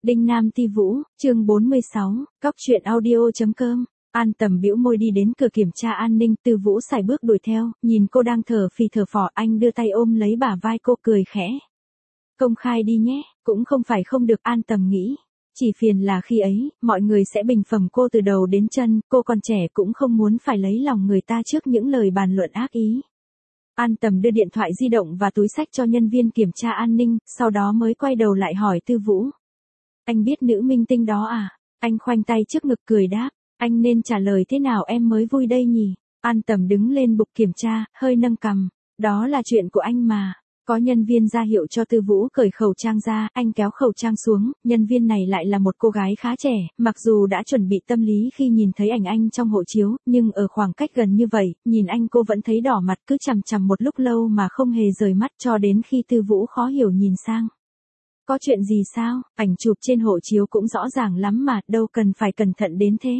Đinh Nam Ti Vũ, chương 46, Cóc truyện audio.com. An Tầm bĩu môi đi đến cửa kiểm tra an ninh, Tư Vũ sải bước đuổi theo, nhìn cô đang thở phì thở phò, anh đưa tay ôm lấy bả vai cô cười khẽ. Công khai đi nhé, cũng không phải không được, An Tầm nghĩ. Chỉ phiền là khi ấy, mọi người sẽ bình phẩm cô từ đầu đến chân, cô còn trẻ cũng không muốn phải lấy lòng người ta trước những lời bàn luận ác ý. An Tầm đưa điện thoại di động và túi xách cho nhân viên kiểm tra an ninh, sau đó mới quay đầu lại hỏi Tư Vũ. Anh biết nữ minh tinh đó à? Anh khoanh tay trước ngực cười đáp. Anh nên trả lời thế nào em mới vui đây nhỉ? An Tầm đứng lên bục kiểm tra, hơi nâng cằm. Đó là chuyện của anh mà. Có nhân viên ra hiệu cho Tư Vũ cởi khẩu trang ra, anh kéo khẩu trang xuống, nhân viên này lại là một cô gái khá trẻ, mặc dù đã chuẩn bị tâm lý khi nhìn thấy ảnh anh trong hộ chiếu, nhưng ở khoảng cách gần như vậy, nhìn anh cô vẫn thấy đỏ mặt, cứ chằm chằm một lúc lâu mà không hề rời mắt cho đến khi Tư Vũ khó hiểu nhìn sang. Có chuyện gì sao? Ảnh chụp trên hộ chiếu cũng rõ ràng lắm mà, đâu cần phải cẩn thận đến thế.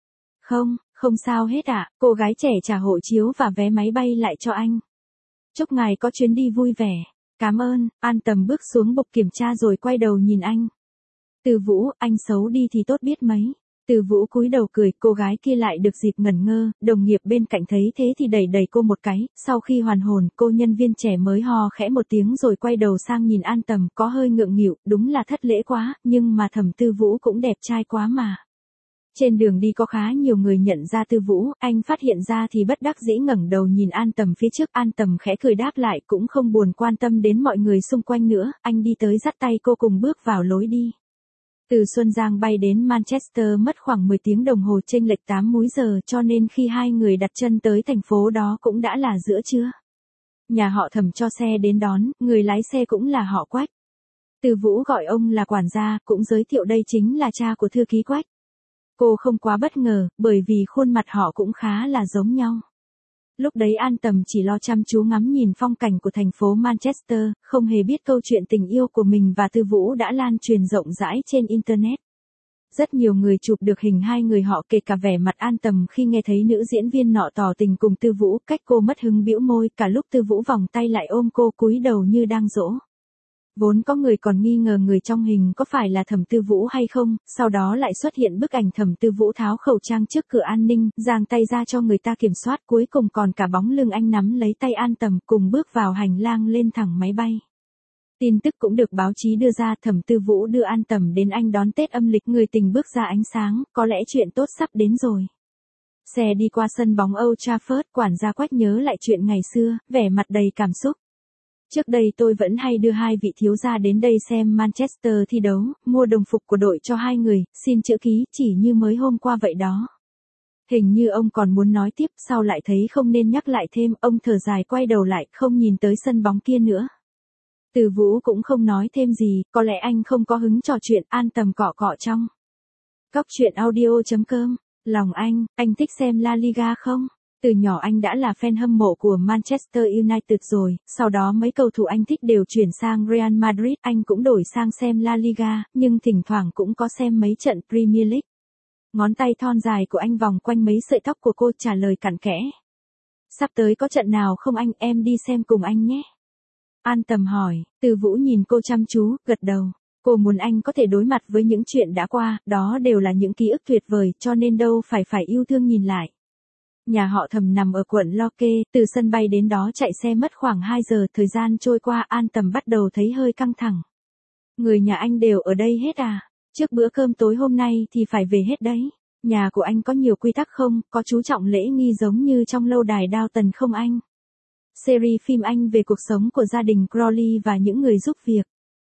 Không sao hết ạ, cô gái trẻ trả hộ chiếu và vé máy bay lại cho anh. Chúc ngài có chuyến đi vui vẻ. Cảm ơn. An Tầm bước xuống bục kiểm tra rồi quay đầu nhìn anh. Tư Vũ, anh xấu đi thì tốt biết mấy. Tư Vũ cúi đầu cười, cô gái kia lại được dịp ngẩn ngơ, đồng nghiệp bên cạnh thấy thế thì đẩy cô một cái, sau khi hoàn hồn, cô nhân viên trẻ mới hò khẽ một tiếng rồi quay đầu sang nhìn An Tầm, có hơi ngượng nghịu, đúng là thất lễ quá, nhưng mà Thẩm Tư Vũ cũng đẹp trai quá mà. Trên đường đi có khá nhiều người nhận ra Tư Vũ, anh phát hiện ra thì bất đắc dĩ ngẩng đầu nhìn An Tầm phía trước, An Tầm khẽ cười đáp lại cũng không buồn quan tâm đến mọi người xung quanh nữa, anh đi tới dắt tay cô cùng bước vào lối đi. Từ Xuân Giang bay đến Manchester mất khoảng 10 tiếng đồng hồ chênh lệch 8 múi giờ cho nên khi hai người đặt chân tới thành phố đó cũng đã là giữa trưa. Nhà họ Thẩm cho xe đến đón, người lái xe cũng là họ Quách. Tư Vũ gọi ông là quản gia, cũng giới thiệu đây chính là cha của thư ký Quách. Cô không quá bất ngờ, bởi vì khuôn mặt họ cũng khá là giống nhau. Lúc đấy An Tầm chỉ lo chăm chú ngắm nhìn phong cảnh của thành phố Manchester, không hề biết câu chuyện tình yêu của mình và Tư Vũ đã lan truyền rộng rãi trên Internet. Rất nhiều người chụp được hình hai người họ, kể cả vẻ mặt An Tầm khi nghe thấy nữ diễn viên nọ tỏ tình cùng Tư Vũ, cách cô mất hứng bĩu môi, cả lúc Tư Vũ vòng tay lại ôm cô cúi đầu như đang dỗ. Vốn có người còn nghi ngờ người trong hình có phải là Thẩm Tư Vũ hay không, sau đó lại xuất hiện bức ảnh Thẩm Tư Vũ tháo khẩu trang trước cửa an ninh, giang tay ra cho người ta kiểm soát, cuối cùng còn cả bóng lưng anh nắm lấy tay An Tầm cùng bước vào hành lang lên thẳng máy bay. Tin tức cũng được báo chí đưa ra, Thẩm Tư Vũ đưa An Tầm đến Anh đón Tết âm lịch, người tình bước ra ánh sáng, có lẽ chuyện tốt sắp đến rồi. Xe đi qua sân bóng Old Trafford, quản gia Quách nhớ lại chuyện ngày xưa, vẻ mặt đầy cảm xúc. Trước đây tôi vẫn hay đưa hai vị thiếu gia đến đây xem Manchester thi đấu, mua đồng phục của đội cho hai người, xin chữ ký, chỉ như mới hôm qua vậy đó. Hình như ông còn muốn nói tiếp, sau lại thấy không nên nhắc lại thêm, ông thở dài quay đầu lại, không nhìn tới sân bóng kia nữa. Tư Vũ cũng không nói thêm gì, có lẽ anh không có hứng trò chuyện, An Tầm cọ cọ trong. Cóc truyện audio.com, lòng anh thích xem La Liga không? Từ nhỏ anh đã là fan hâm mộ của Manchester United rồi, sau đó mấy cầu thủ anh thích đều chuyển sang Real Madrid, anh cũng đổi sang xem La Liga, nhưng thỉnh thoảng cũng có xem mấy trận Premier League. Ngón tay thon dài của anh vòng quanh mấy sợi tóc của cô, trả lời cặn kẽ. Sắp tới có trận nào không anh, em đi xem cùng anh nhé. An Tầm hỏi, Tư Vũ nhìn cô chăm chú, gật đầu. Cô muốn anh có thể đối mặt với những chuyện đã qua, đó đều là những ký ức tuyệt vời, cho nên đâu phải yêu thương nhìn lại. Nhà họ Thẩm nằm ở quận Loke, từ sân bay đến đó chạy xe mất khoảng 2 giờ, thời gian trôi qua An Tầm bắt đầu thấy hơi căng thẳng. Người nhà anh đều ở đây hết à? Trước bữa cơm tối hôm nay thì phải về hết đấy. Nhà của anh có nhiều quy tắc không, có chú trọng lễ nghi giống như trong lâu đài Downton không anh? Series phim Anh về cuộc sống của gia đình Crowley và những người giúp việc.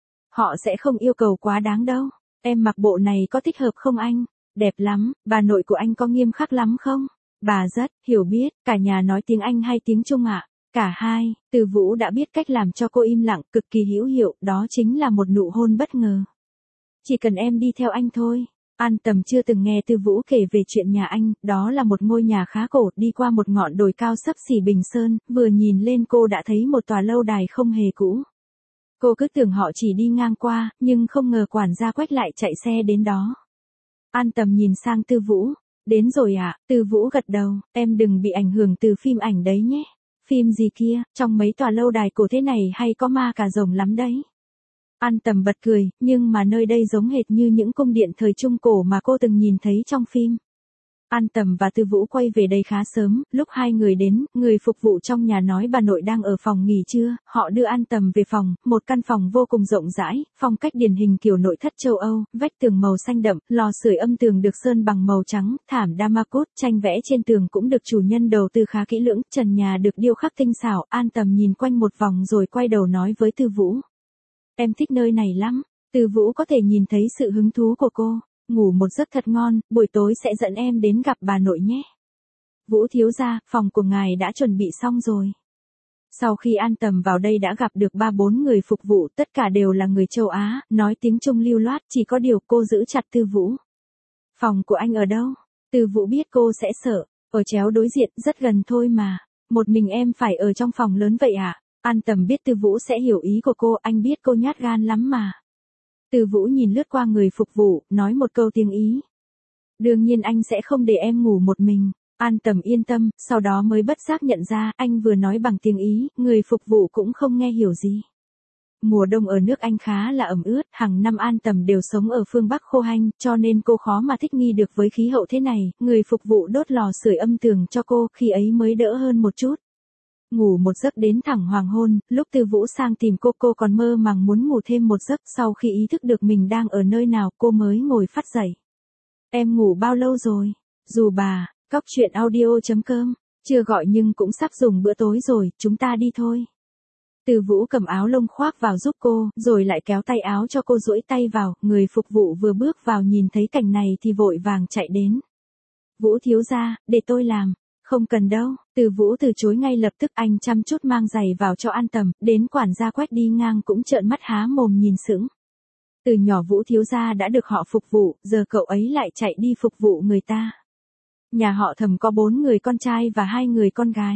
Họ sẽ không yêu cầu quá đáng đâu. Em mặc bộ này có thích hợp không anh? Đẹp lắm, bà nội của anh có nghiêm khắc lắm không? Bà rất hiểu biết, cả nhà nói tiếng Anh hay tiếng Trung ạ? Cả hai. Tư Vũ đã biết cách làm cho cô im lặng, cực kỳ hữu hiệu, đó chính là một nụ hôn bất ngờ. Chỉ cần em đi theo anh thôi. An Tầm chưa từng nghe Tư Vũ kể về chuyện nhà anh, đó là một ngôi nhà khá cổ, đi qua một ngọn đồi cao xấp xỉ Bình Sơn, vừa nhìn lên cô đã thấy một tòa lâu đài không hề cũ. Cô cứ tưởng họ chỉ đi ngang qua, nhưng không ngờ quản gia Quách lại chạy xe đến đó. An Tầm nhìn sang Tư Vũ. Đến rồi ạ, Tư Vũ gật đầu, em đừng bị ảnh hưởng từ phim ảnh đấy nhé. Phim gì kia, trong mấy tòa lâu đài cổ thế này hay có ma cà rồng lắm đấy. An Tầm bật cười, nhưng mà nơi đây giống hệt như những cung điện thời Trung Cổ mà cô từng nhìn thấy trong phim. An Tầm và Tư Vũ quay về đây khá sớm, lúc hai người đến, người phục vụ trong nhà nói bà nội đang ở phòng nghỉ trưa, họ đưa An Tầm về phòng, một căn phòng vô cùng rộng rãi, phong cách điển hình kiểu nội thất châu Âu, vách tường màu xanh đậm, lò sưởi âm tường được sơn bằng màu trắng, thảm Damascus, tranh vẽ trên tường cũng được chủ nhân đầu tư khá kỹ lưỡng, trần nhà được điêu khắc tinh xảo, An Tầm nhìn quanh một vòng rồi quay đầu nói với Tư Vũ. Em thích nơi này lắm, Tư Vũ có thể nhìn thấy sự hứng thú của cô. Ngủ một giấc thật ngon, buổi tối sẽ dẫn em đến gặp bà nội nhé. Vũ thiếu gia, phòng của ngài đã chuẩn bị xong rồi. Sau khi An Tầm vào đây đã gặp được 3-4 người phục vụ, tất cả đều là người châu Á, nói tiếng Trung lưu loát, chỉ có điều cô giữ chặt Tư Vũ. Phòng của anh ở đâu? Tư Vũ biết cô sẽ sợ, ở chéo đối diện, rất gần thôi mà. Một mình em phải ở trong phòng lớn vậy à? An Tầm biết Tư Vũ sẽ hiểu ý của cô, anh biết cô nhát gan lắm mà. Tư Vũ nhìn lướt qua người phục vụ, nói một câu tiếng Ý. Đương nhiên anh sẽ không để em ngủ một mình. An Tầm yên tâm, sau đó mới bất giác nhận ra anh vừa nói bằng tiếng Ý, người phục vụ cũng không nghe hiểu gì. Mùa đông ở nước Anh khá là ẩm ướt, hàng năm An Tầm đều sống ở phương Bắc khô hanh, cho nên cô khó mà thích nghi được với khí hậu thế này, người phục vụ đốt lò sưởi âm tường cho cô, khi ấy mới đỡ hơn một chút. Ngủ một giấc đến thẳng hoàng hôn, lúc Tư Vũ sang tìm cô còn mơ màng muốn ngủ thêm một giấc, sau khi ý thức được mình đang ở nơi nào cô mới ngồi phắt dậy. Em ngủ bao lâu rồi? Dù bà, cóc truyện audio.com, chưa gọi nhưng cũng sắp dùng bữa tối rồi, chúng ta đi thôi. Tư Vũ cầm áo lông khoác vào giúp cô, rồi lại kéo tay áo cho cô duỗi tay vào, người phục vụ vừa bước vào nhìn thấy cảnh này thì vội vàng chạy đến. Vũ thiếu gia, để tôi làm. Không cần đâu, Tư Vũ từ chối ngay lập tức, anh chăm chút mang giày vào cho An Tầm, đến quản gia Quách đi ngang cũng trợn mắt há mồm nhìn sững. Từ nhỏ Vũ thiếu gia đã được họ phục vụ, giờ cậu ấy lại chạy đi phục vụ người ta. Nhà họ Thẩm có 4 người con trai và 2 người con gái.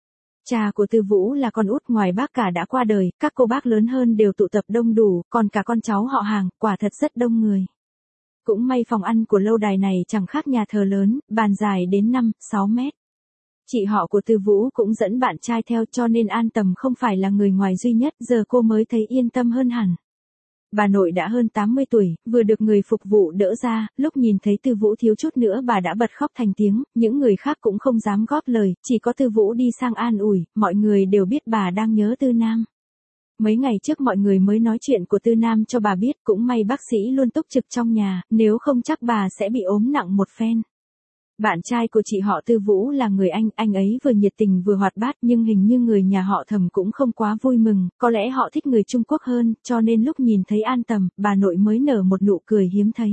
Cha của Tư Vũ là con út, ngoài bác cả đã qua đời, các cô bác lớn hơn đều tụ tập đông đủ, còn cả con cháu họ hàng, quả thật rất đông người. Cũng may phòng ăn của lâu đài này chẳng khác nhà thờ lớn, bàn dài đến 5-6 mét. Chị họ của Tư Vũ cũng dẫn bạn trai theo, cho nên An Tầm không phải là người ngoài duy nhất, giờ cô mới thấy yên tâm hơn hẳn. Bà nội đã hơn 80 tuổi, vừa được người phục vụ đỡ ra, lúc nhìn thấy Tư Vũ thiếu chút nữa bà đã bật khóc thành tiếng, những người khác cũng không dám góp lời, chỉ có Tư Vũ đi sang an ủi, mọi người đều biết bà đang nhớ Tư Nam. Mấy ngày trước mọi người mới nói chuyện của Tư Nam cho bà biết, cũng may bác sĩ luôn túc trực trong nhà, nếu không chắc bà sẽ bị ốm nặng một phen. Bạn trai của chị họ Tư Vũ là người anh ấy vừa nhiệt tình vừa hoạt bát, nhưng hình như người nhà họ Thẩm cũng không quá vui mừng, có lẽ họ thích người Trung Quốc hơn, cho nên lúc nhìn thấy An Tầm, bà nội mới nở một nụ cười hiếm thấy.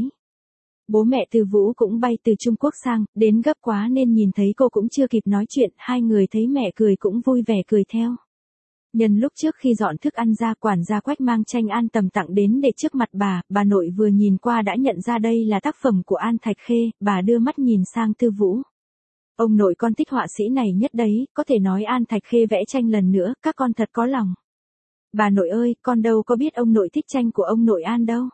Bố mẹ Tư Vũ cũng bay từ Trung Quốc sang, đến gấp quá nên nhìn thấy cô cũng chưa kịp nói chuyện, hai người thấy mẹ cười cũng vui vẻ cười theo. Nhân lúc trước khi dọn thức ăn ra, quản gia Quách mang tranh An Tầm tặng đến để trước mặt bà nội vừa nhìn qua đã nhận ra đây là tác phẩm của An Thạch Khê, bà đưa mắt nhìn sang Tư Vũ. Ông nội con thích họa sĩ này nhất đấy, có thể nói An Thạch Khê vẽ tranh lần nữa, các con thật có lòng. Bà nội ơi, con đâu có biết ông nội thích tranh của ông nội An đâu.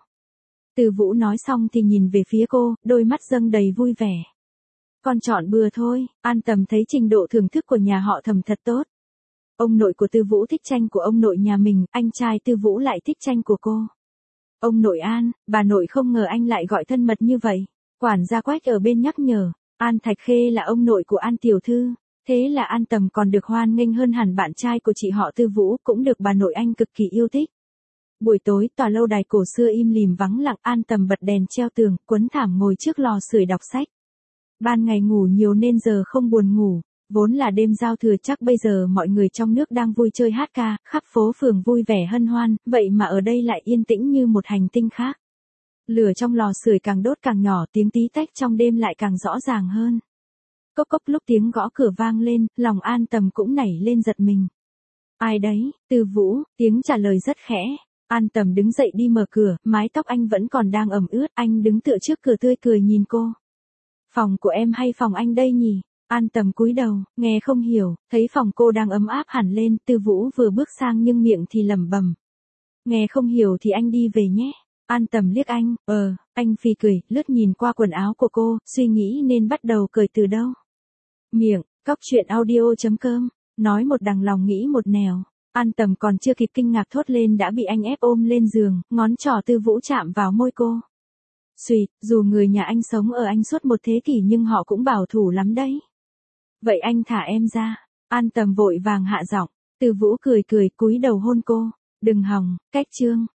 Tư Vũ nói xong thì nhìn về phía cô, đôi mắt dâng đầy vui vẻ. Con chọn bừa thôi, An Tầm thấy trình độ thưởng thức của nhà họ Thẩm thật tốt. Ông nội của Tư Vũ thích tranh của ông nội nhà mình, anh trai Tư Vũ lại thích tranh của cô. Ông nội An, bà nội không ngờ anh lại gọi thân mật như vậy. Quản gia Quách ở bên nhắc nhở, An Thạch Khê là ông nội của An tiểu thư, thế là An Tầm còn được hoan nghênh hơn hẳn bạn trai của chị họ Tư Vũ, cũng được bà nội anh cực kỳ yêu thích. Buổi tối, tòa lâu đài cổ xưa im lìm vắng lặng, An Tầm bật đèn treo tường, quấn thảm ngồi trước lò sưởi đọc sách. Ban ngày ngủ nhiều nên giờ không buồn ngủ. Vốn là đêm giao thừa, chắc bây giờ mọi người trong nước đang vui chơi hát ca, khắp phố phường vui vẻ hân hoan, vậy mà ở đây lại yên tĩnh như một hành tinh khác. Lửa trong lò sưởi càng đốt càng nhỏ, tiếng tí tách trong đêm lại càng rõ ràng hơn. Cốc cốc, lúc tiếng gõ cửa vang lên, lòng An Tầm cũng nảy lên giật mình. Ai đấy? Tư Vũ, tiếng trả lời rất khẽ. An Tầm đứng dậy đi mở cửa, mái tóc anh vẫn còn đang ẩm ướt, anh đứng tựa trước cửa tươi cười nhìn cô. Phòng của em hay phòng anh đây nhỉ? An Tầm cúi đầu, nghe không hiểu, thấy phòng cô đang ấm áp hẳn lên, Tư Vũ vừa bước sang nhưng miệng thì lẩm bẩm. Nghe không hiểu thì anh đi về nhé. An Tầm liếc anh, anh phì cười, lướt nhìn qua quần áo của cô, suy nghĩ nên bắt đầu cởi từ đâu. Miệng, cóc truyện audio.com, nói một đằng lòng nghĩ một nẻo. An Tầm còn chưa kịp kinh ngạc thốt lên đã bị anh ép ôm lên giường, ngón trỏ Tư Vũ chạm vào môi cô. Xùi, dù người nhà anh sống ở Anh suốt một thế kỷ nhưng họ cũng bảo thủ lắm đấy. Vậy anh thả em ra. An Tầm vội vàng hạ giọng. Tư Vũ cười cười cúi đầu hôn cô. Đừng hòng, cách chương.